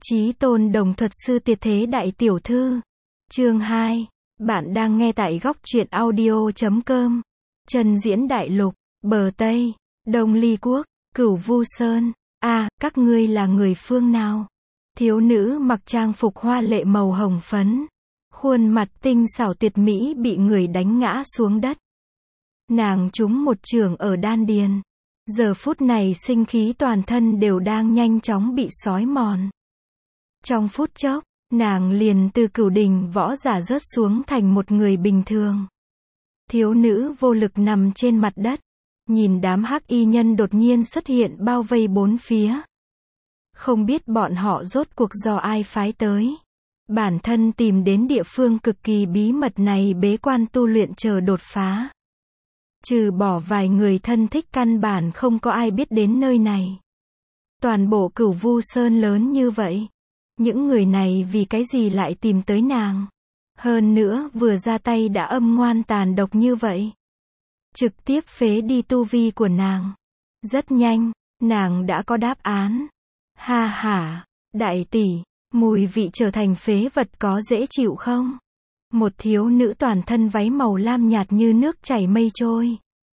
Chí tôn đồng thuật sư tuyệt thế đại tiểu thư. Chương 2. Bạn đang nghe tại góc truyện audio.com. Trần diễn đại lục, bờ Tây, Đông Ly quốc, Cửu Vu Sơn. Các ngươi là người phương nào? Thiếu nữ mặc trang phục hoa lệ màu hồng phấn. Khuôn mặt tinh xảo tuyệt mỹ bị người đánh ngã xuống đất. Nàng trúng một chưởng ở đan điền. Giờ phút này sinh khí toàn thân đều đang nhanh chóng bị xói mòn. Trong phút chốc, nàng liền từ cửu đỉnh võ giả rớt xuống thành một người bình thường. Thiếu nữ vô lực nằm trên mặt đất, nhìn đám hắc y nhân đột nhiên xuất hiện bao vây bốn phía. Không biết bọn họ rốt cuộc do ai phái tới. Bản thân tìm đến địa phương cực kỳ bí mật này bế quan tu luyện chờ đột phá. Trừ bỏ vài người thân thích căn bản không có ai biết đến nơi này. Toàn bộ Cửu Vu Sơn lớn như vậy. Những người này vì cái gì lại tìm tới nàng? Hơn nữa vừa ra tay đã âm ngoan tàn độc như vậy. Trực tiếp phế đi tu vi của nàng. Rất nhanh, nàng đã có đáp án. Ha ha, đại tỷ, mùi vị trở thành phế vật có dễ chịu không? Một thiếu nữ toàn thân váy màu lam nhạt như nước chảy mây trôi.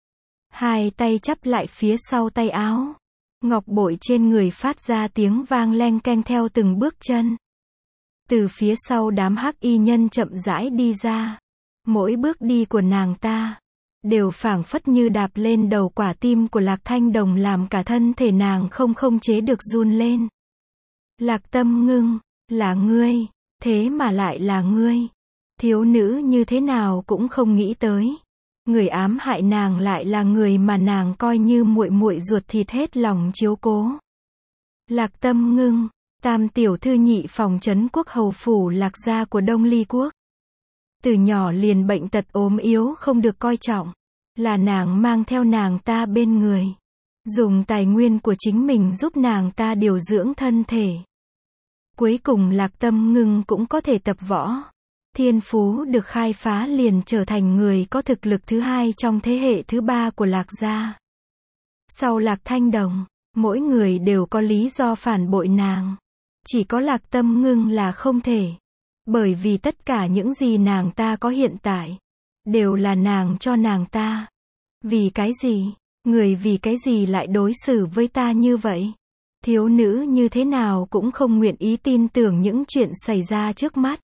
Hai tay chắp lại phía sau tay áo. Ngọc bội trên người phát ra tiếng vang leng keng theo từng bước chân. Từ phía sau đám hắc y nhân chậm rãi đi ra. Mỗi bước đi của nàng ta đều phảng phất như đạp lên đầu quả tim của Lạc Thanh Đồng làm cả thân thể nàng không chế được run lên. Lạc Tâm Ngưng, là ngươi, thế mà lại là ngươi. Thiếu nữ như thế nào cũng không nghĩ tới. Người ám hại nàng lại là người mà nàng coi như muội muội ruột thịt hết lòng chiếu cố. Lạc Tâm Ngưng, tam tiểu thư nhị phòng trấn quốc hầu phủ Lạc gia của Đông Ly quốc. Từ nhỏ liền bệnh tật ốm yếu không được coi trọng. Là nàng mang theo nàng ta bên người. Dùng tài nguyên của chính mình giúp nàng ta điều dưỡng thân thể. Cuối cùng Lạc Tâm Ngưng cũng có thể tập võ. Thiên phú được khai phá liền trở thành người có thực lực thứ hai trong thế hệ thứ ba của Lạc gia. Sau Lạc Thanh Đồng, mỗi người đều có lý do phản bội nàng. Chỉ có Lạc Tâm Ngưng là không thể. Bởi vì tất cả những gì nàng ta có hiện tại, đều là nàng cho nàng ta. Vì cái gì? Người vì cái gì lại đối xử với ta như vậy? Thiếu nữ như thế nào cũng không nguyện ý tin tưởng những chuyện xảy ra trước mắt.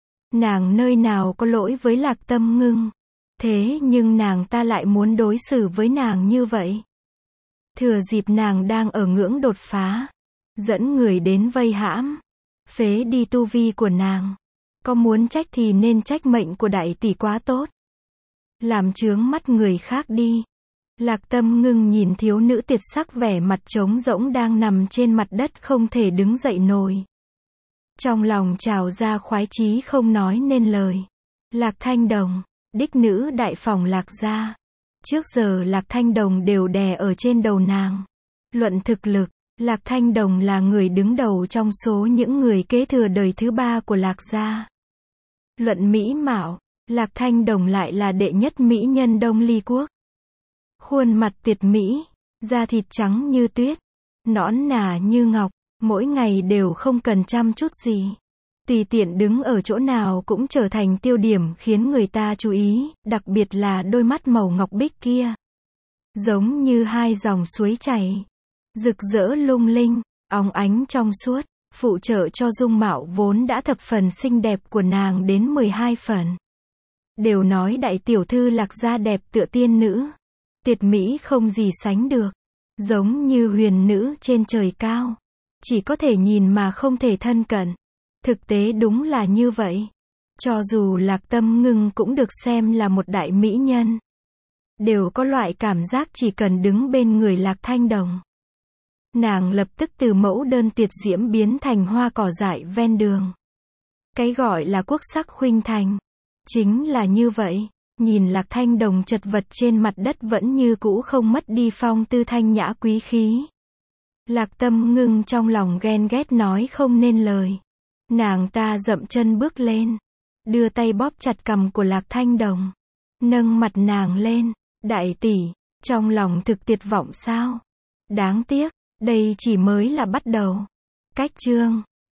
Nàng nơi nào có lỗi với Lạc Tâm Ngưng. Thế nhưng nàng ta lại muốn đối xử với nàng như vậy. Thừa dịp nàng đang ở ngưỡng đột phá, dẫn người đến vây hãm, phế đi tu vi của nàng. Có muốn trách thì nên trách mệnh của đại tỷ quá tốt. Làm chướng mắt người khác đi. Lạc Tâm Ngưng nhìn thiếu nữ tuyệt sắc vẻ mặt trống rỗng đang nằm trên mặt đất không thể đứng dậy nổi. Trong lòng trào ra khoái chí không nói nên lời. Lạc Thanh Đồng, đích nữ đại phòng Lạc gia. Trước giờ Lạc Thanh Đồng đều đè ở trên đầu nàng. Luận thực lực, Lạc Thanh Đồng là người đứng đầu trong số những người kế thừa đời thứ ba của Lạc gia. Luận mỹ mạo, Lạc Thanh Đồng lại là đệ nhất mỹ nhân Đông Ly quốc. Khuôn mặt tuyệt mỹ, da thịt trắng như tuyết, nõn nà như ngọc, mỗi ngày đều không cần chăm chút gì. Tùy tiện đứng ở chỗ nào cũng trở thành tiêu điểm khiến người ta chú ý, đặc biệt là đôi mắt màu ngọc bích kia. Giống như hai dòng suối chảy, rực rỡ lung linh, óng ánh trong suốt, phụ trợ cho dung mạo vốn đã thập phần xinh đẹp của nàng đến 12 phần. Đều nói đại tiểu thư Lạc gia đẹp tựa tiên nữ. Tuyệt mỹ không gì sánh được. Giống như huyền nữ trên trời cao. Chỉ có thể nhìn mà không thể thân cận. Thực tế đúng là như vậy. Cho dù Lạc Tâm Ngưng cũng được xem là một đại mỹ nhân. Đều có loại cảm giác chỉ cần đứng bên người Lạc Thanh Đồng. Nàng lập tức từ mẫu đơn tuyệt diễm biến thành hoa cỏ dại ven đường. Cái gọi là quốc sắc khuynh thành. Chính là như vậy. Nhìn Lạc Thanh Đồng chật vật trên mặt đất vẫn như cũ không mất đi phong tư thanh nhã quý khí. Lạc Tâm Ngưng trong lòng ghen ghét nói không nên lời. Nàng ta dậm chân bước lên. Đưa tay bóp chặt cằm của Lạc Thanh Đồng. Nâng mặt nàng lên. Đại tỷ, trong lòng thực tuyệt vọng sao? Đáng tiếc, đây chỉ mới là bắt đầu. Cách chương